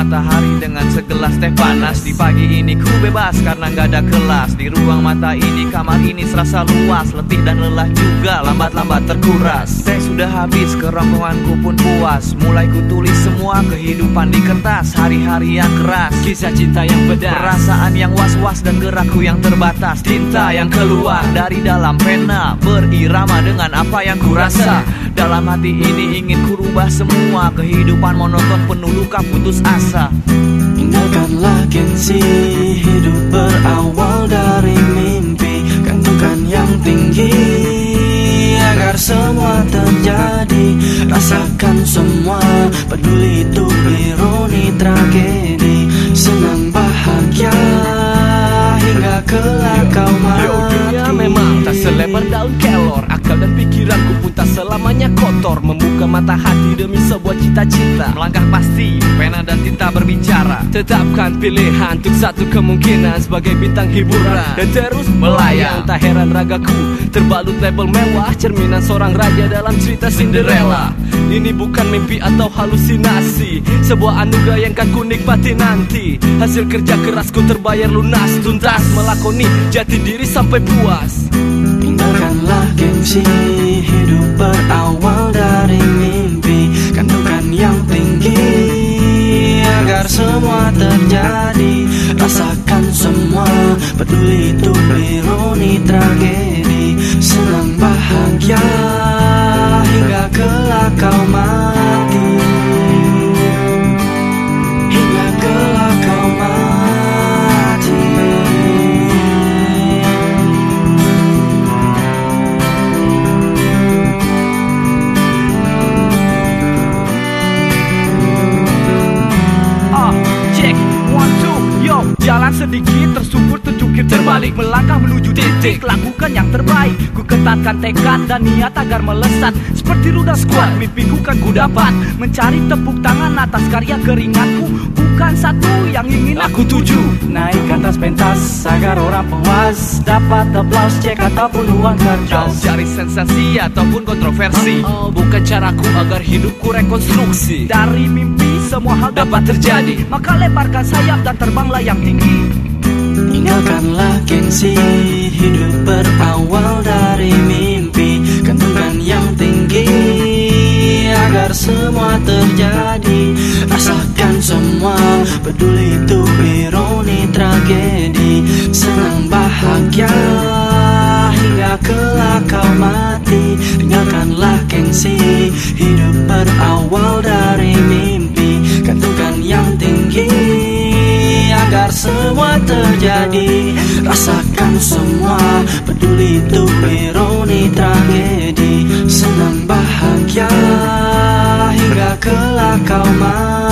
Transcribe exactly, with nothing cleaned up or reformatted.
matahari dengan segelas teh panas. Di pagi ini ku bebas karena gak ada kelas. Di ruang mata ini, kamar ini serasa luas. Letih dan lelah juga lambat-lambat terkuras. Teh sudah habis, kerongkonganku pun puas. Mulai ku tulis semua kehidupan di kertas. Hari-hari yang keras, kisah cinta yang pedas, perasaan yang was-was dan gerakku yang terbatas. Tinta yang keluar dari dalam pena, berirama dengan apa yang ku rasa. Dalam hati ini ingin ku rubah semua. Kehidupan monoton penuh luka putus asa. Tinggalkanlah gengsi, hidup berawal dari mimpi. Gantungkan yang tinggi agar semua terjadi. Rasakan semua, peduli itu ironi tragedi. Senang bahagia hingga kelak kau mati. Yo, dunia memang tak selebar daun kelor. Akal dan pikiranku pun tak selamanya kotor. Membuka mata hati demi sebuah cita-cita. Melangkah pasti, pena dan tinta berbicara. Tetapkan pilihan untuk satu kemungkinan sebagai bintang hiburan dan terus melayang. Tak heran ragaku terbalut label mewah, cerminan seorang raja dalam cerita Cinderella. Ini bukan mimpi atau halusinasi, sebuah anugerah yang kan ku nikmati nanti. Hasil kerja kerasku terbayar lunas, tuntas melakoni jati diri sampai puas. Tinggalkanlah gengsi, hidup berawal dari mimpi. Kandungkan yang tinggi agar semua terjadi. Rasakan semua, peduli itu ironi tragedi. Senang bahagia hingga kelak kau mati. Hingga kelak kau mati. Ah, check, one, two, yo. Jalan sedikit tersungkur terjungkir terbalik. Melangkah menuju titik, lakukan yang terbaik. Ku ketatkan tekad dan niat agar melesat. Seperti rudal squad, mimpiku kan ku dapat. Mencari tepuk tangan atas karya keringatku. Bukan satu yang ingin aku tuju. Naik ke atas pentas agar orang puas. Dapat aplaus, cek ataupun uang kertas. Cari sensasi ataupun kontroversi. Oh, bukan caraku agar hidupku rekonstruksi. Dari mimpi semua hal dapat terjadi. Maka lebarkan sayap dan terbanglah yang tinggi. Tinggalkanlah gengsi, hidup berawal dari mimpi. Gantungkan yang tinggi agar semua terjadi. Rasakan semua, peduli itu ironi tragedi. Senang bahagia hingga kelak kau mati. Tinggalkanlah gengsi, hidup berawal dari mimpi. Gantungkan yang tinggi agar semua terjadi. Rasakan semua, peduli itu ironi tragedi. Senang bahagia hingga kelak kau mati.